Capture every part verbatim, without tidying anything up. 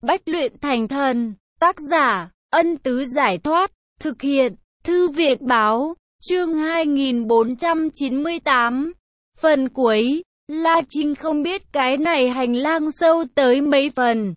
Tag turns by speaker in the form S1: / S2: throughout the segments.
S1: Bách luyện thành thần. Tác giả, Ân Tứ Giải Thoát. Thực hiện, Thư Việt Báo. Chương hai nghìn bốn trăm chín mươi tám. Phần cuối. La Trinh không biết cái này hành lang sâu tới mấy phần.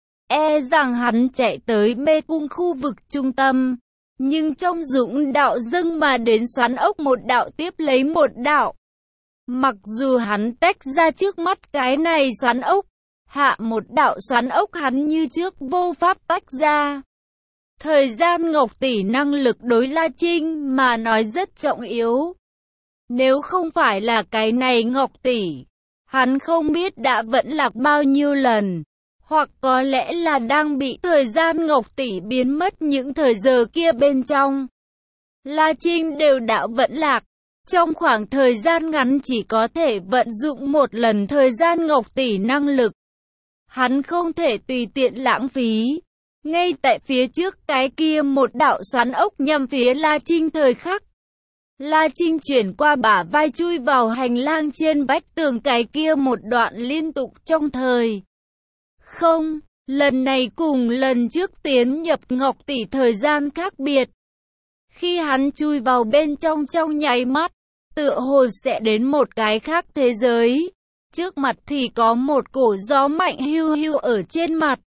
S1: E rằng hắn chạy tới mê cung khu vực trung tâm. Nhưng trong dũng đạo dâng mà đến xoắn ốc một đạo tiếp lấy một đạo. Mặc dù hắn tách ra trước mắt cái này xoắn ốc, hạ một đạo xoắn ốc hắn như trước vô pháp tách ra. Thời gian Ngọc Tỷ năng lực đối La Trinh mà nói rất trọng yếu. Nếu không phải là cái này Ngọc Tỷ, hắn không biết đã vẫn lạc bao nhiêu lần. Hoặc có lẽ là đang bị thời gian Ngọc Tỷ biến mất những thời giờ kia bên trong. La Trinh đều đã vẫn lạc. Trong khoảng thời gian ngắn chỉ có thể vận dụng một lần thời gian Ngọc Tỷ năng lực. Hắn không thể tùy tiện lãng phí. Ngay tại phía trước cái kia một đạo xoắn ốc nhằm phía La Trinh thời khắc. La Trinh chuyển qua bả vai chui vào hành lang trên vách tường cái kia một đoạn liên tục trong thời. Không, lần này cùng lần trước tiến nhập Ngọc Tỷ thời gian khác biệt. Khi hắn chui vào bên trong trong nháy mắt, tựa hồ sẽ đến một cái khác thế giới. Trước mặt thì có một cổ gió mạnh hiu hiu ở trên mặt.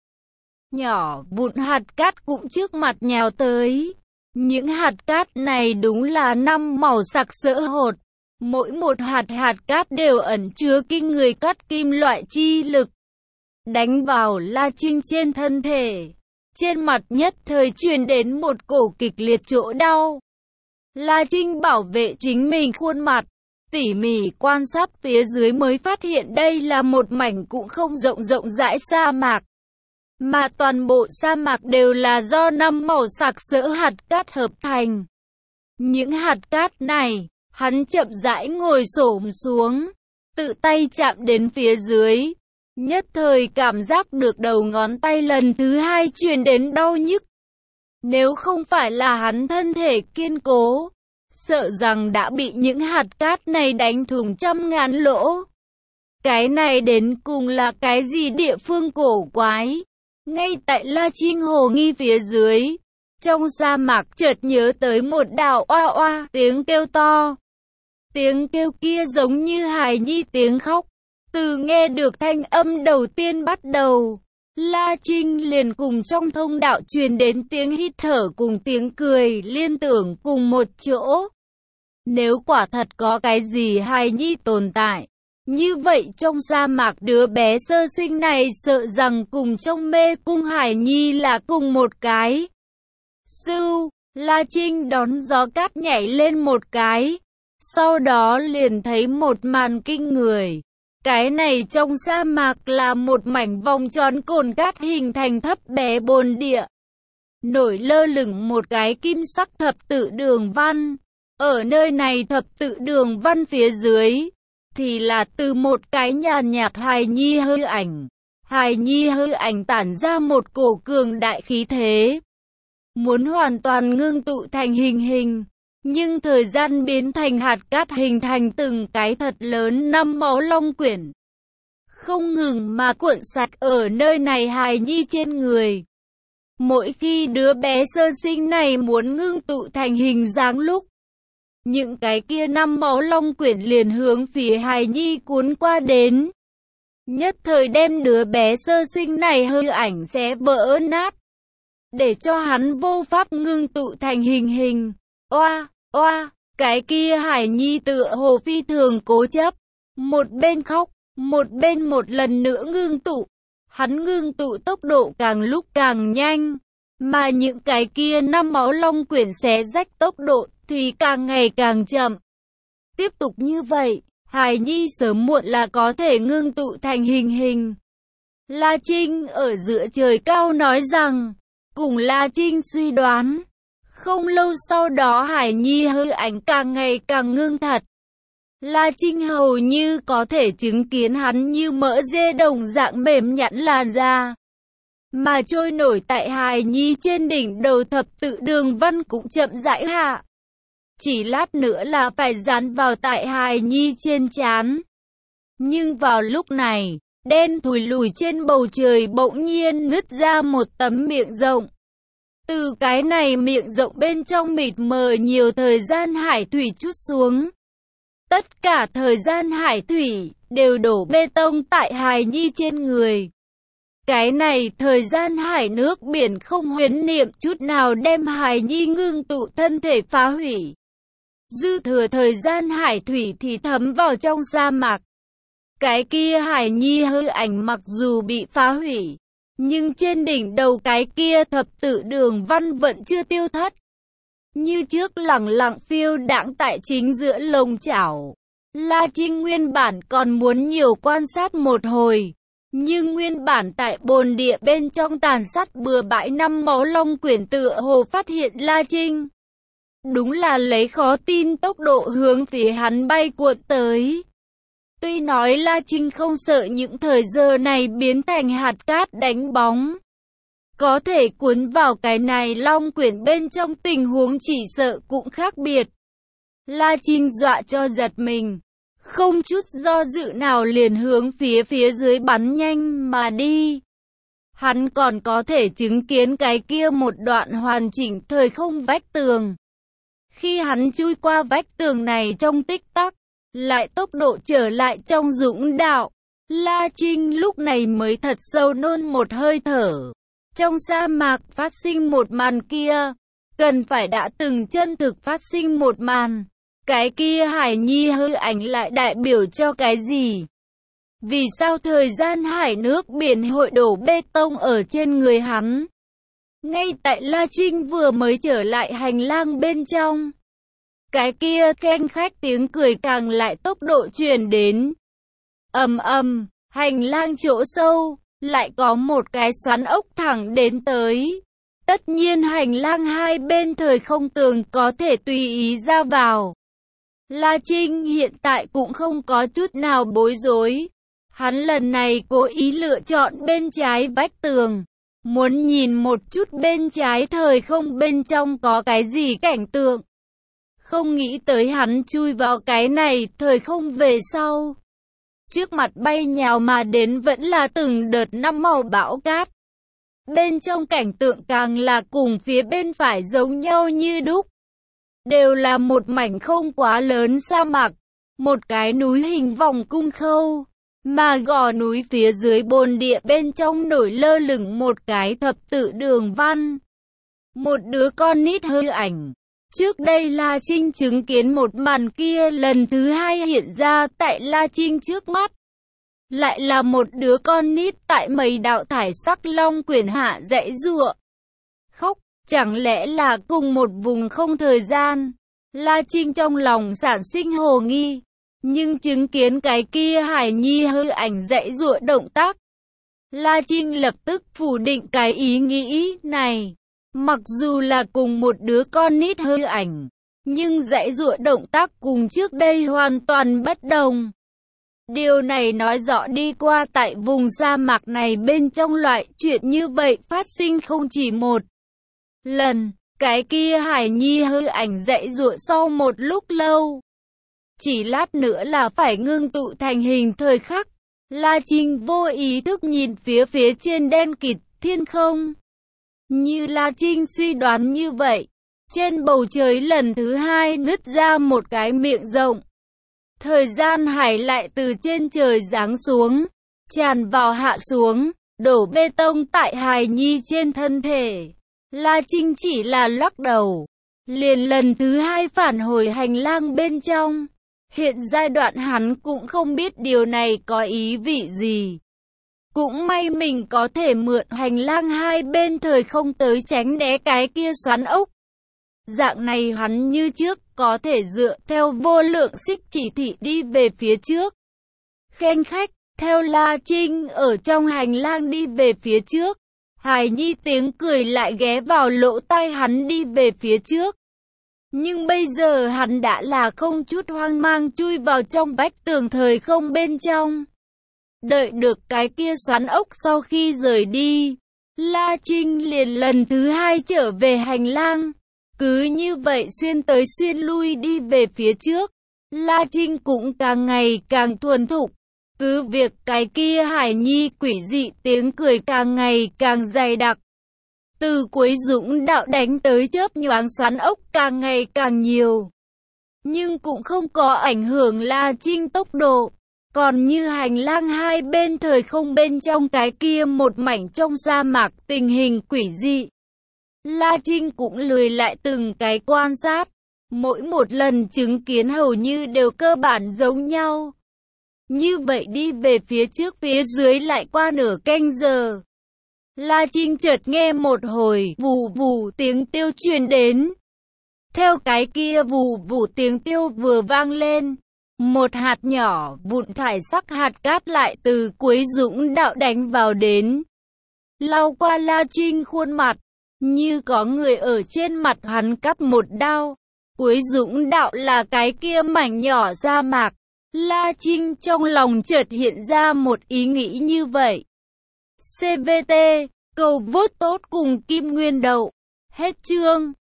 S1: Nhỏ vụn hạt cát cũng trước mặt nhào tới. Những hạt cát này đúng là năm màu sặc sỡ hột. Mỗi một hạt hạt cát đều ẩn chứa kinh người cát kim loại chi lực. Đánh vào La Trinh trên thân thể. Trên mặt nhất thời truyền đến một cổ kịch liệt chỗ đau. La Trinh bảo vệ chính mình khuôn mặt. Tỉ mỉ quan sát phía dưới mới phát hiện đây là một mảnh cũng không rộng rộng rãi sa mạc. Mà toàn bộ sa mạc đều là do năm màu sặc sỡ hạt cát hợp thành. Những hạt cát này, hắn chậm rãi ngồi xổm xuống, tự tay chạm đến phía dưới. Nhất thời cảm giác được đầu ngón tay lần thứ hai truyền đến đau nhức. Nếu không phải là hắn thân thể kiên cố, sợ rằng đã bị những hạt cát này đánh thủng trăm ngàn lỗ. Cái này đến cùng là cái gì địa phương cổ quái? Ngay tại La Trinh hồ nghi phía dưới, trong sa mạc chợt nhớ tới một đạo oa oa tiếng kêu to. Tiếng kêu kia giống như hài nhi tiếng khóc. Từ nghe được thanh âm đầu tiên bắt đầu, La Trinh liền cùng trong thông đạo truyền đến tiếng hít thở cùng tiếng cười liên tưởng cùng một chỗ. Nếu quả thật có cái gì hài nhi tồn tại, như vậy trong sa mạc đứa bé sơ sinh này sợ rằng cùng trong mê cung hải nhi là cùng một cái. Sưu, La Trinh đón gió cát nhảy lên một cái, sau đó liền thấy một màn kinh người. Cái này trong sa mạc là một mảnh vòng tròn cồn cát hình thành thấp bé bồn địa. Nổi lơ lửng một cái kim sắc thập tự đường văn. Ở nơi này thập tự đường văn phía dưới, thì là từ một cái nhàn nhạt hài nhi hư ảnh. Hài nhi hư ảnh tản ra một cổ cường đại khí thế. Muốn hoàn toàn ngưng tụ thành hình hình. Nhưng thời gian biến thành hạt cát hình thành từng cái thật lớn năm máu long quyển. Không ngừng mà cuộn sạch ở nơi này hài nhi trên người. Mỗi khi đứa bé sơ sinh này muốn ngưng tụ thành hình dáng lúc, những cái kia năm máu long quyển liền hướng phía hài nhi cuốn qua đến. Nhất thời đem đứa bé sơ sinh này hư ảnh sẽ vỡ nát. Để cho hắn vô pháp ngưng tụ thành hình hình. Oa, oa, cái kia hải nhi tựa hồ phi thường cố chấp. Một bên khóc, một bên một lần nữa ngưng tụ. Hắn ngưng tụ tốc độ càng lúc càng nhanh. Mà những cái kia năm máu long quyển xé rách tốc độ thì càng ngày càng chậm. Tiếp tục như vậy, hải nhi sớm muộn là có thể ngưng tụ thành hình hình. La Trinh ở giữa trời cao nói rằng, cùng La Trinh suy đoán. Không lâu sau đó hải nhi hư ảnh càng ngày càng ngưng thật. La Trinh hầu như có thể chứng kiến hắn như mỡ dê đồng dạng mềm nhẵn làn da. Mà trôi nổi tại hài nhi trên đỉnh đầu thập tự đường văn cũng chậm rãi hạ. Chỉ lát nữa là phải dán vào tại hài nhi trên trán. Nhưng vào lúc này, đen thùi lùi trên bầu trời bỗng nhiên nứt ra một tấm miệng rộng. Từ cái này miệng rộng bên trong mịt mờ nhiều thời gian hải thủy trút xuống. Tất cả thời gian hải thủy đều đổ bê tông tại hài nhi trên người. Cái này thời gian hải nước biển không huyễn niệm chút nào đem hài nhi ngưng tụ thân thể phá hủy. Dư thừa thời gian hải thủy thì thấm vào trong sa mạc. Cái kia hải nhi hư ảnh mặc dù bị phá hủy, nhưng trên đỉnh đầu cái kia thập tự đường văn vẫn chưa tiêu thất. Như trước lẳng lặng phiêu đãng tại chính giữa lồng chảo. La Trinh nguyên bản còn muốn nhiều quan sát một hồi. Nhưng nguyên bản tại bồn địa bên trong tàn sát bừa bãi năm máu long quyển tựa hồ phát hiện La Trinh. Đúng là lấy khó tin tốc độ hướng phía hắn bay cuộn tới. Tuy nói La Trinh không sợ những thời giờ này biến thành hạt cát đánh bóng. Có thể cuốn vào cái này long quyển bên trong tình huống chỉ sợ cũng khác biệt. La Trinh dọa cho giật mình. Không chút do dự nào liền hướng phía phía dưới bắn nhanh mà đi. Hắn còn có thể chứng kiến cái kia một đoạn hoàn chỉnh thời không vách tường. Khi hắn chui qua vách tường này trong tích tắc, lại tốc độ trở lại trong dũng đạo. La Trinh lúc này mới thật sâu nôn một hơi thở. Trong sa mạc phát sinh một màn kia, cần phải đã từng chân thực phát sinh một màn. Cái kia hải nhi hư ảnh lại đại biểu cho cái gì? Vì sao thời gian hải nước biển hội đổ bê tông ở trên người hắn? Ngay tại La Trinh vừa mới trở lại hành lang bên trong, cái kia keng khách tiếng cười càng lại tốc độ truyền đến. Ầm ầm, hành lang chỗ sâu, lại có một cái xoắn ốc thẳng đến tới. Tất nhiên hành lang hai bên thời không tường có thể tùy ý ra vào. La Trinh hiện tại cũng không có chút nào bối rối. Hắn lần này cố ý lựa chọn bên trái vách tường. Muốn nhìn một chút bên trái thời không bên trong có cái gì cảnh tượng. Không nghĩ tới hắn chui vào cái này thời không về sau. Trước mặt bay nhào mà đến vẫn là từng đợt năm màu bão cát. Bên trong cảnh tượng càng là cùng phía bên phải giống nhau như đúc. Đều là một mảnh không quá lớn sa mạc, một cái núi hình vòng cung khâu, mà gò núi phía dưới bồn địa bên trong nổi lơ lửng một cái thập tự đường văn. Một đứa con nít hư ảnh. Trước đây La Trinh chứng kiến một màn kia lần thứ hai hiện ra tại La Trinh trước mắt. Lại là một đứa con nít tại mấy đạo thải sắc long quyển hạ dãy giụa. Khóc. Chẳng lẽ là cùng một vùng không thời gian? La Trinh trong lòng sản sinh hồ nghi. Nhưng chứng kiến cái kia hải nhi hư ảnh dãy giụa động tác. La Trinh lập tức phủ định cái ý nghĩ này. Mặc dù là cùng một đứa con nít hư ảnh. Nhưng dãy giụa động tác cùng trước đây hoàn toàn bất đồng. Điều này nói rõ đi qua tại vùng sa mạc này bên trong loại chuyện như vậy phát sinh không chỉ một lần. Cái kia hải nhi hư ảnh dãy giụa sau một lúc lâu. Chỉ lát nữa là phải ngưng tụ thành hình thời khắc. La Trinh vô ý thức nhìn phía phía trên đen kịt thiên không. Như La Trinh suy đoán như vậy. Trên bầu trời lần thứ hai nứt ra một cái miệng rộng. Thời gian hải lại từ trên trời giáng xuống. Tràn vào hạ xuống. Đổ bê tông tại hài nhi trên thân thể. La Trinh chỉ là lắc đầu. Liền lần thứ hai phản hồi hành lang bên trong. Hiện giai đoạn hắn cũng không biết điều này có ý vị gì. Cũng may mình có thể mượn hành lang hai bên thời không tới tránh né cái kia xoắn ốc. Dạng này hắn như trước có thể dựa theo vô lượng xích chỉ thị đi về phía trước. Khen khách, theo La Trinh ở trong hành lang đi về phía trước. Hải nhi tiếng cười lại ghé vào lỗ tai hắn đi về phía trước. Nhưng bây giờ hắn đã là không chút hoang mang chui vào trong vách tường thời không bên trong. Đợi được cái kia xoắn ốc sau khi rời đi, La Trinh liền lần thứ hai trở về hành lang. Cứ như vậy xuyên tới xuyên lui đi về phía trước. La Trinh cũng càng ngày càng thuần thục. Cứ việc cái kia Hải Nhi quỷ dị tiếng cười càng ngày càng dày đặc. Từ cuối dũng đạo đánh tới chớp nhoáng xoắn ốc càng ngày càng nhiều. Nhưng cũng không có ảnh hưởng La Trinh tốc độ. Còn như hành lang hai bên thời không bên trong cái kia một mảnh trong sa mạc tình hình quỷ dị. La Trinh cũng lười lại từng cái quan sát. Mỗi một lần chứng kiến hầu như đều cơ bản giống nhau. Như vậy đi về phía trước phía dưới lại qua nửa canh giờ. La Trinh chợt nghe một hồi vù vù tiếng tiêu truyền đến. Theo cái kia vù vù tiếng tiêu vừa vang lên, một hạt nhỏ vụn thải sắc hạt cát lại từ cuối dũng đạo đánh vào đến. Lau qua La Trinh khuôn mặt, như có người ở trên mặt hắn cắt một đao. Cuối dũng đạo là cái kia mảnh nhỏ sa mạc. La Trinh trong lòng chợt hiện ra một ý nghĩ như vậy. xê vê tê, cầu vote tốt cùng Kim Nguyên Đậu. Hết chương.